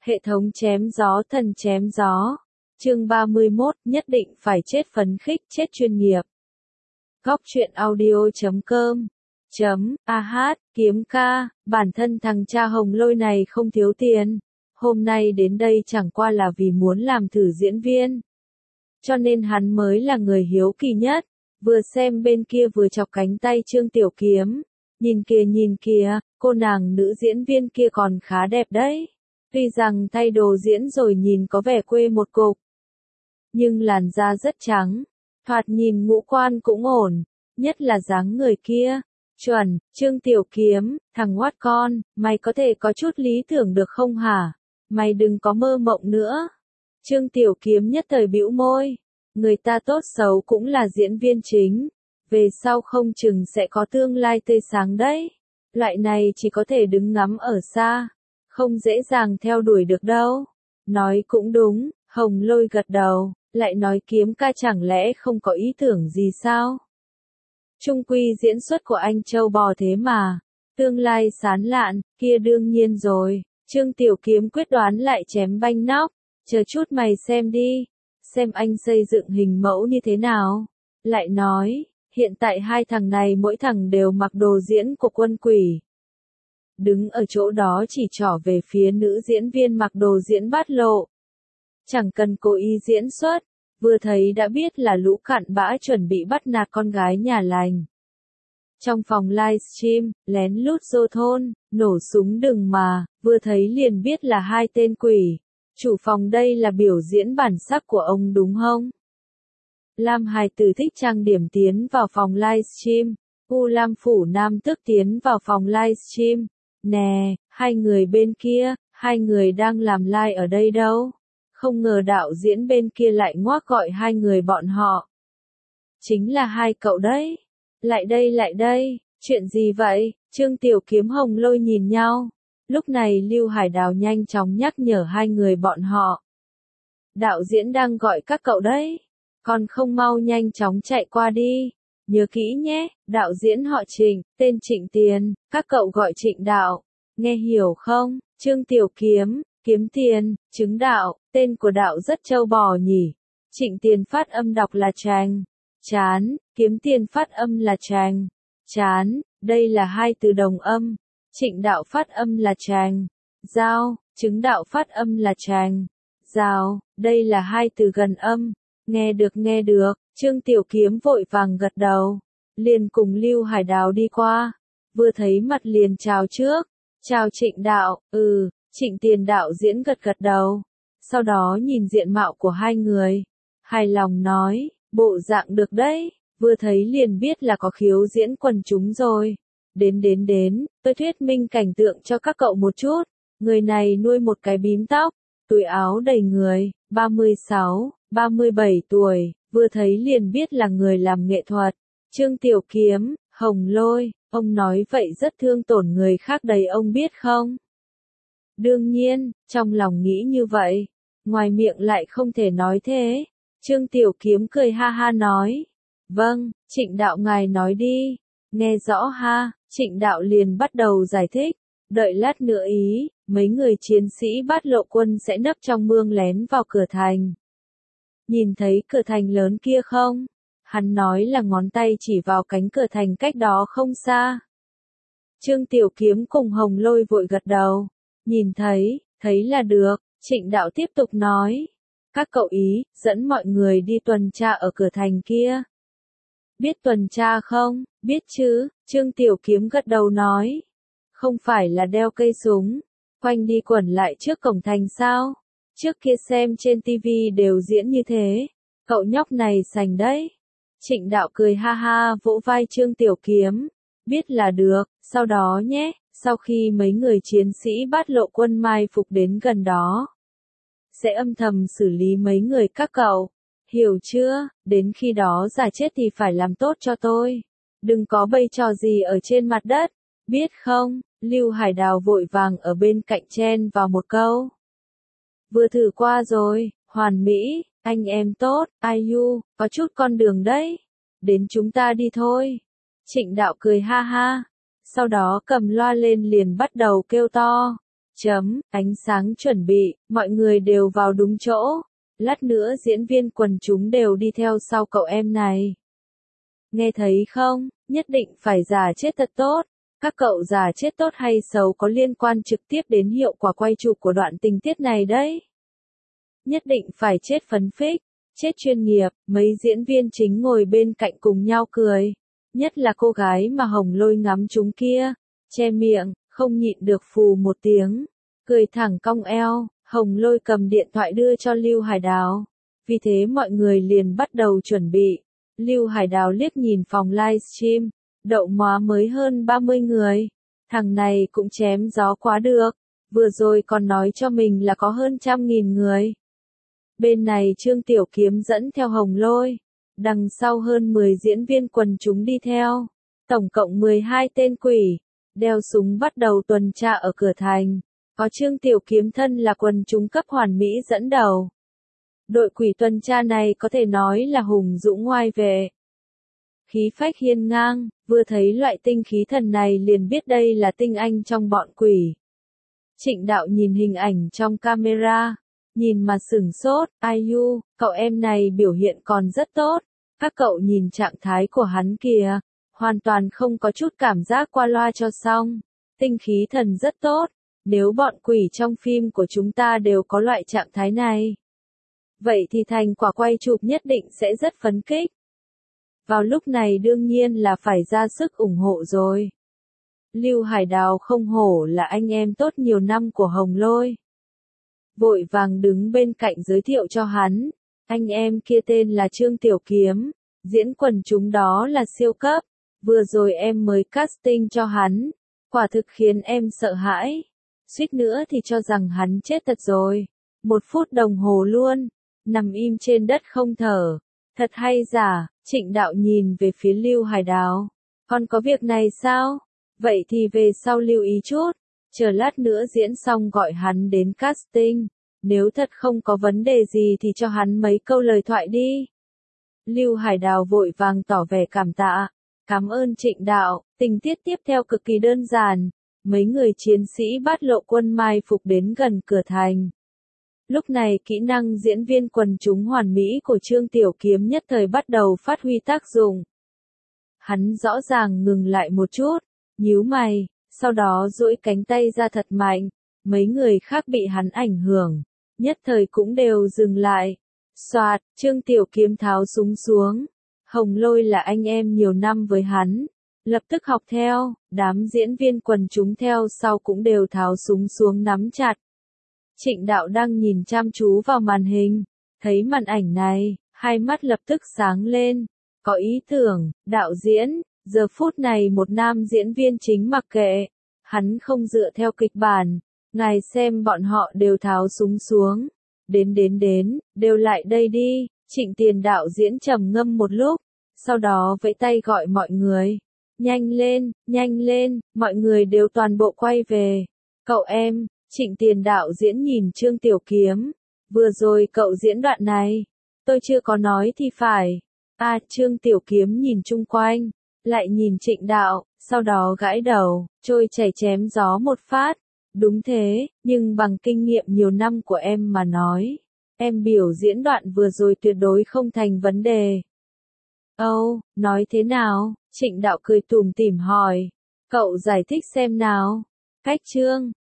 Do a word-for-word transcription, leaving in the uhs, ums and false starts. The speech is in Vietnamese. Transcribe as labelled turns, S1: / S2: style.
S1: Hệ thống chém gió thần chém gió. Chương ba mươi mốt, nhất định phải chết phấn khích, chết chuyên nghiệp. Góc truyện audio chấm com chấm a hát kiếm ca, bản thân thằng cha Hồng Lôi này không thiếu tiền. Hôm nay đến đây chẳng qua là vì muốn làm thử diễn viên. Cho nên hắn mới là người hiếu kỳ nhất. Vừa xem bên kia vừa chọc cánh tay Trương Tiểu Kiếm. Nhìn kìa nhìn kìa, cô nàng nữ diễn viên kia còn khá đẹp đấy. Tuy rằng thay đồ diễn rồi nhìn có vẻ quê một cục. Nhưng làn da rất trắng. Thoạt nhìn ngũ quan cũng ổn. Nhất là dáng người kia. Chuẩn, Trương Tiểu Kiếm, thằng ngoát con, mày có thể có chút lý tưởng được không hả? Mày đừng có mơ mộng nữa. Trương Tiểu Kiếm nhất thời bĩu môi. Người ta tốt xấu cũng là diễn viên chính. Về sau không chừng sẽ có tương lai tươi sáng đấy. Loại này chỉ có thể đứng ngắm ở xa. Không dễ dàng theo đuổi được đâu. Nói cũng đúng, Hồng Lôi gật đầu, lại nói Kiếm ca chẳng lẽ không có ý tưởng gì sao? Trung quy diễn xuất của anh châu bò thế mà. Tương lai sán lạn, kia đương nhiên rồi. Trương Tiểu Kiếm quyết đoán lại chém banh nóc. Chờ chút mày xem đi. Xem anh xây dựng hình mẫu như thế nào. Lại nói, hiện tại hai thằng này mỗi thằng đều mặc đồ diễn của quân quỷ. Đứng ở chỗ đó chỉ trỏ về phía nữ diễn viên mặc đồ diễn bát lộ. Chẳng cần cố ý diễn xuất, vừa thấy đã biết là lũ cặn bã chuẩn bị bắt nạt con gái nhà lành. Trong phòng livestream, lén lút dô thôn, nổ súng đừng mà, vừa thấy liền biết là hai tên quỷ. Chủ phòng đây là biểu diễn bản sắc của ông đúng không? Lam hài tử thích trang điểm tiến vào phòng livestream. U Lam phủ nam tức tiến vào phòng livestream. Nè, hai người bên kia, hai người đang làm live ở đây đâu? Không ngờ đạo diễn bên kia lại ngoác gọi hai người bọn họ. Chính là hai cậu đấy. Lại đây lại đây, chuyện gì vậy? Trương Tiểu Kiếm Hồng Lôi nhìn nhau. Lúc này Lưu Hải Đào nhanh chóng nhắc nhở hai người bọn họ. Đạo diễn đang gọi các cậu đấy. Còn không mau nhanh chóng chạy qua đi. Nhớ kỹ nhé, đạo diễn họ Trịnh, tên Trịnh Tiền, các cậu gọi Trịnh Đạo. Nghe hiểu không? Trương Tiểu Kiếm, kiếm tiền, chứng đạo, tên của đạo rất trâu bò nhỉ. Trịnh Tiền phát âm đọc là Tràng. Chán, kiếm tiền phát âm là Tràng. Chán, đây là hai từ đồng âm. Trịnh Đạo phát âm là Tràng. Giao, chứng đạo phát âm là Tràng. Giao, đây là hai từ gần âm. Nghe được nghe được, Trương Tiểu Kiếm vội vàng gật đầu. Liền cùng Lưu Hải Đào đi qua. Vừa thấy mặt liền chào trước. Chào Trịnh Đạo, ừ, Trịnh Tiền đạo diễn gật gật đầu. Sau đó nhìn diện mạo của hai người. Hài lòng nói, bộ dạng được đấy, vừa thấy liền biết là có khiếu diễn quần chúng rồi. Đến đến đến, tôi thuyết minh cảnh tượng cho các cậu một chút. Người này nuôi một cái bím tóc, túi áo đầy người, ba mươi sáu, ba mươi bảy tuổi, vừa thấy liền biết là người làm nghệ thuật. Trương Tiểu Kiếm, Hồng Lôi, ông nói vậy rất thương tổn người khác đấy ông biết không? Đương nhiên, trong lòng nghĩ như vậy, ngoài miệng lại không thể nói thế. Trương Tiểu Kiếm cười ha ha nói. Vâng, Trịnh Đạo ngài nói đi. Nghe rõ ha, Trịnh Đạo liền bắt đầu giải thích. Đợi lát nữa ý, mấy người chiến sĩ bát lộ quân sẽ nấp trong mương lén vào cửa thành. Nhìn thấy cửa thành lớn kia không? Hắn nói là ngón tay chỉ vào cánh cửa thành cách đó không xa. Trương Tiểu Kiếm cùng Hồng Lôi vội gật đầu. Nhìn thấy, thấy là được, Trịnh Đạo tiếp tục nói. Các cậu ý, dẫn mọi người đi tuần tra ở cửa thành kia. Biết tuần tra không? Biết chứ, Trương Tiểu Kiếm gật đầu nói. Không phải là đeo cây súng, quanh đi quẩn lại trước cổng thành sao? Trước kia xem trên tivi đều diễn như thế. Cậu nhóc này sành đấy. Trịnh Đạo cười ha ha vỗ vai Trương Tiểu Kiếm. Biết là được, sau đó nhé, sau khi mấy người chiến sĩ bát lộ quân mai phục đến gần đó. Sẽ âm thầm xử lý mấy người các cậu. Hiểu chưa, đến khi đó giả chết thì phải làm tốt cho tôi. Đừng có bày trò gì ở trên mặt đất. Biết không, Lưu Hải Đào vội vàng ở bên cạnh chen vào một câu. Vừa thử qua rồi, hoàn mỹ, anh em tốt, ai u, có chút con đường đấy. Đến chúng ta đi thôi. Trịnh Đạo cười ha ha. Sau đó cầm loa lên liền bắt đầu kêu to. Chấm, ánh sáng chuẩn bị, mọi người đều vào đúng chỗ. Lát nữa diễn viên quần chúng đều đi theo sau cậu em này. Nghe thấy không, nhất định phải giả chết thật tốt. Các cậu giả chết tốt hay xấu có liên quan trực tiếp đến hiệu quả quay chụp của đoạn tình tiết này đấy. Nhất định phải chết phấn phích, chết chuyên nghiệp, mấy diễn viên chính ngồi bên cạnh cùng nhau cười. Nhất là cô gái mà Hồng Lôi ngắm chúng kia, che miệng, không nhịn được phù một tiếng, cười thẳng cong eo. Hồng Lôi cầm điện thoại đưa cho Lưu Hải Đào. Vì thế mọi người liền bắt đầu chuẩn bị. Lưu Hải Đào liếc nhìn phòng livestream, đậu móa mới hơn ba mươi người. Thằng này cũng chém gió quá được, vừa rồi còn nói cho mình là có hơn trăm nghìn người. Bên này Trương Tiểu Kiếm dẫn theo Hồng Lôi, đằng sau hơn mười diễn viên quần chúng đi theo, tổng cộng mười hai tên quỷ, đeo súng bắt đầu tuần tra ở cửa thành. Có Trương Tiểu Kiếm thân là quần chúng cấp hoàn mỹ dẫn đầu. Đội quỷ tuần tra này có thể nói là hùng dũng ngoai vệ. Khí phách hiên ngang, vừa thấy loại tinh khí thần này liền biết đây là tinh anh trong bọn quỷ. Trịnh Đạo nhìn hình ảnh trong camera, nhìn mà sửng sốt, ai u, cậu em này biểu hiện còn rất tốt. Các cậu nhìn trạng thái của hắn kìa, hoàn toàn không có chút cảm giác qua loa cho xong. Tinh khí thần rất tốt. Nếu bọn quỷ trong phim của chúng ta đều có loại trạng thái này, vậy thì thành quả quay chụp nhất định sẽ rất phấn khích. Vào lúc này đương nhiên là phải ra sức ủng hộ rồi. Lưu Hải Đào không hổ là anh em tốt nhiều năm của Hồng Lôi. Vội vàng đứng bên cạnh giới thiệu cho hắn, anh em kia tên là Trương Tiểu Kiếm, diễn quần chúng đó là siêu cấp, vừa rồi em mới casting cho hắn, quả thực khiến em sợ hãi. Suýt nữa thì cho rằng hắn chết thật rồi. Một phút đồng hồ luôn, nằm im trên đất không thở. Thật hay giả, Trịnh Đạo nhìn về phía Lưu Hải Đào. Còn có việc này sao? Vậy thì về sau lưu ý chút. Chờ lát nữa diễn xong gọi hắn đến casting. Nếu thật không có vấn đề gì thì cho hắn mấy câu lời thoại đi. Lưu Hải Đào vội vàng tỏ vẻ cảm tạ. Cảm ơn Trịnh Đạo, tình tiết tiếp theo cực kỳ đơn giản. Mấy người chiến sĩ bát lộ quân mai phục đến gần cửa thành. Lúc này kỹ năng diễn viên quần chúng hoàn mỹ của Trương Tiểu Kiếm nhất thời bắt đầu phát huy tác dụng. Hắn rõ ràng ngừng lại một chút, nhíu mày, sau đó duỗi cánh tay ra thật mạnh. Mấy người khác bị hắn ảnh hưởng, nhất thời cũng đều dừng lại. Soạt, Trương Tiểu Kiếm tháo súng xuống. Hồng Lôi là anh em nhiều năm với hắn. Lập tức học theo, đám diễn viên quần chúng theo sau cũng đều tháo súng xuống nắm chặt. Trịnh Đạo đang nhìn chăm chú vào màn hình, thấy màn ảnh này, hai mắt lập tức sáng lên, có ý tưởng, đạo diễn, giờ phút này một nam diễn viên chính mặc kệ, hắn không dựa theo kịch bản, ngài xem bọn họ đều tháo súng xuống, đến đến đến, đều lại đây đi, Trịnh Tiền đạo diễn trầm ngâm một lúc, sau đó vẫy tay gọi mọi người. Nhanh lên, nhanh lên, mọi người đều toàn bộ quay về. Cậu em, Trịnh Tiền đạo diễn nhìn Trương Tiểu Kiếm. Vừa rồi cậu diễn đoạn này. Tôi chưa có nói thì phải. À, Trương Tiểu Kiếm nhìn chung quanh. Lại nhìn Trịnh Đạo, sau đó gãi đầu, trôi chảy chém gió một phát. Đúng thế, nhưng bằng kinh nghiệm nhiều năm của em mà nói. Em biểu diễn đoạn vừa rồi tuyệt đối không thành vấn đề. Âu, oh, nói thế nào? Trịnh Đạo cười tủm tỉm hỏi. Cậu giải thích xem nào. Cách chương.